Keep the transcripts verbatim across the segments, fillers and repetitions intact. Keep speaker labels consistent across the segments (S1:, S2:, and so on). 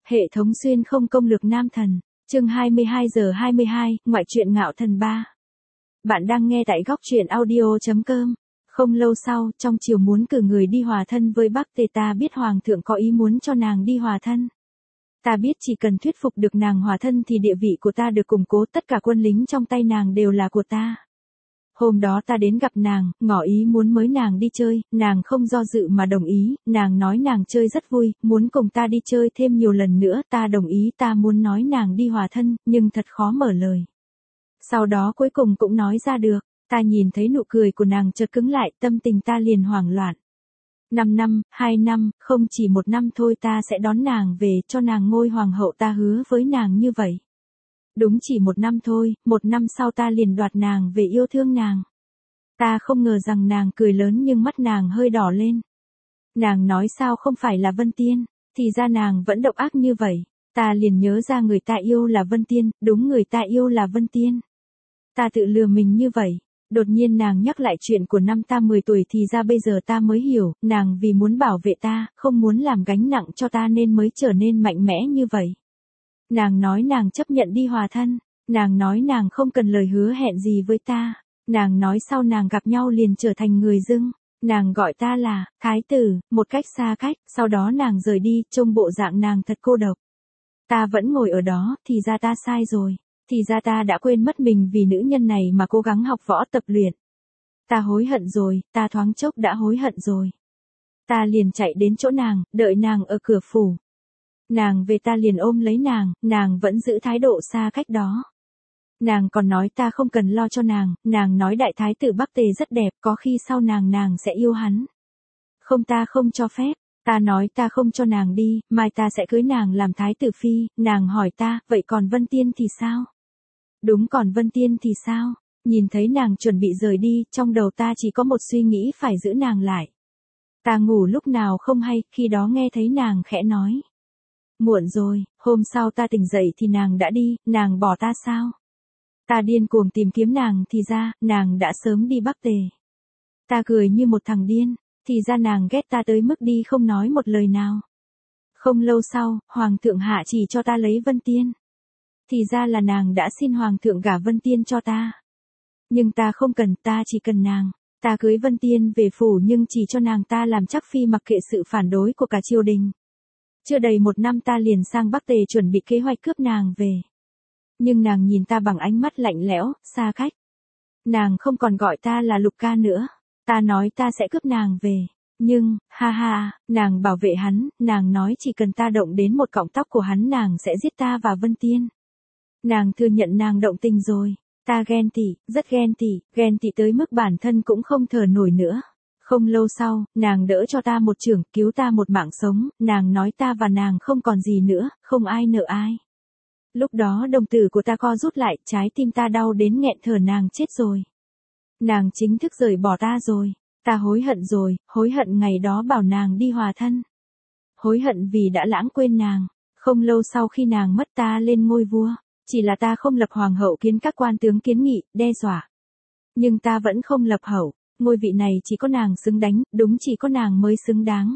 S1: Hệ thống xuyên không công lược nam thần, chương hai mươi hai giờ hai mươi hai, ngoại truyện Ngạo Thần ba. Bạn đang nghe tại góc truyện audio chấm com. Không lâu sau, trong chiều muốn cử người đi hòa thân với Bắc Tề, ta biết Hoàng thượng có ý muốn cho nàng đi hòa thân. Ta biết chỉ cần thuyết phục được nàng hòa thân thì địa vị của ta được củng cố, tất cả quân lính trong tay nàng đều là của ta. Hôm đó ta đến gặp nàng, ngỏ ý muốn mời nàng đi chơi, nàng không do dự mà đồng ý, nàng nói nàng chơi rất vui, muốn cùng ta đi chơi thêm nhiều lần nữa, ta đồng ý, ta muốn nói nàng đi hòa thân, nhưng thật khó mở lời. Sau đó cuối cùng cũng nói ra được, ta nhìn thấy nụ cười của nàng chợt cứng lại, tâm tình ta liền hoảng loạn. Năm năm, hai năm, không chỉ một năm thôi ta sẽ đón nàng về, cho nàng ngôi hoàng hậu, ta hứa với nàng như vậy. Đúng chỉ một năm thôi, một năm sau ta liền đoạt nàng về, yêu thương nàng. Ta không ngờ rằng nàng cười lớn nhưng mắt nàng hơi đỏ lên. Nàng nói sao không phải là Vân Tiên, thì ra nàng vẫn độc ác như vậy. Ta liền nhớ ra người ta yêu là Vân Tiên, đúng người ta yêu là Vân Tiên. Ta tự lừa mình như vậy. Đột nhiên nàng nhắc lại chuyện của năm ta mười tuổi, thì ra bây giờ ta mới hiểu, nàng vì muốn bảo vệ ta, không muốn làm gánh nặng cho ta nên mới trở nên mạnh mẽ như vậy. Nàng nói nàng chấp nhận đi hòa thân, nàng nói nàng không cần lời hứa hẹn gì với ta, nàng nói sau nàng gặp nhau liền trở thành người dưng, nàng gọi ta là thái tử, một cách xa cách, sau đó nàng rời đi, trông bộ dạng nàng thật cô độc. Ta vẫn ngồi ở đó, thì ra ta sai rồi, thì ra ta đã quên mất mình vì nữ nhân này mà cố gắng học võ tập luyện. Ta hối hận rồi, ta thoáng chốc đã hối hận rồi. Ta liền chạy đến chỗ nàng, đợi nàng ở cửa phủ. Nàng về ta liền ôm lấy nàng, nàng vẫn giữ thái độ xa cách đó. Nàng còn nói ta không cần lo cho nàng, nàng nói đại thái tử Bắc Tề rất đẹp, có khi sau nàng nàng sẽ yêu hắn. Không, ta không cho phép, ta nói ta không cho nàng đi, mai ta sẽ cưới nàng làm thái tử phi, nàng hỏi ta, vậy còn Vân Tiên thì sao? Đúng, còn Vân Tiên thì sao? Nhìn thấy nàng chuẩn bị rời đi, trong đầu ta chỉ có một suy nghĩ phải giữ nàng lại. Ta ngủ lúc nào không hay, khi đó nghe thấy nàng khẽ nói. Muộn rồi, hôm sau ta tỉnh dậy thì nàng đã đi, nàng bỏ ta sao? Ta điên cuồng tìm kiếm nàng thì ra, nàng đã sớm đi Bắc Tề. Ta cười như một thằng điên, thì ra nàng ghét ta tới mức đi không nói một lời nào. Không lâu sau, Hoàng thượng hạ chỉ cho ta lấy Vân Tiên. Thì ra là nàng đã xin Hoàng thượng gả Vân Tiên cho ta. Nhưng ta không cần, ta chỉ cần nàng. Ta cưới Vân Tiên về phủ nhưng chỉ cho nàng ta làm chắc phi, mặc kệ sự phản đối của cả triều đình. Chưa đầy một năm ta liền sang Bắc Tề chuẩn bị kế hoạch cướp nàng về. Nhưng nàng nhìn ta bằng ánh mắt lạnh lẽo, xa cách. Nàng không còn gọi ta là Lục ca nữa. Ta nói ta sẽ cướp nàng về. Nhưng, ha ha, nàng bảo vệ hắn, nàng nói chỉ cần ta động đến một cọng tóc của hắn nàng sẽ giết ta và Vân Tiên. Nàng thừa nhận nàng động tình rồi. Ta ghen tị, rất ghen tị, ghen tị tới mức bản thân cũng không thở nổi nữa. Không lâu sau, nàng đỡ cho ta một chưởng, cứu ta một mạng sống, nàng nói ta và nàng không còn gì nữa, không ai nợ ai. Lúc đó đồng tử của ta co rút lại, trái tim ta đau đến nghẹn thở, nàng chết rồi. Nàng chính thức rời bỏ ta rồi, ta hối hận rồi, hối hận ngày đó bảo nàng đi hòa thân. Hối hận vì đã lãng quên nàng, không lâu sau khi nàng mất ta lên ngôi vua, chỉ là ta không lập hoàng hậu kiến các quan tướng kiến nghị, đe dọa. Nhưng ta vẫn không lập hậu. Ngôi vị này chỉ có nàng xứng đánh, đúng chỉ có nàng mới xứng đáng.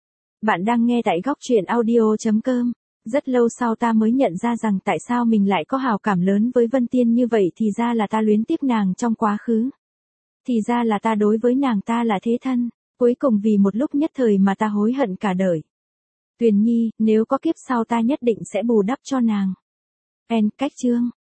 S1: Bạn đang nghe tại góc truyện audio chấm com. Rất lâu sau ta mới nhận ra rằng tại sao mình lại có hào cảm lớn với Vân Tiên như vậy, thì ra là ta luyến tiếc nàng trong quá khứ. Thì ra là ta đối với nàng ta là thế thân, cuối cùng vì một lúc nhất thời mà ta hối hận cả đời. Tuyền Nhi, nếu có kiếp sau ta nhất định sẽ bù đắp cho nàng. En cách chương.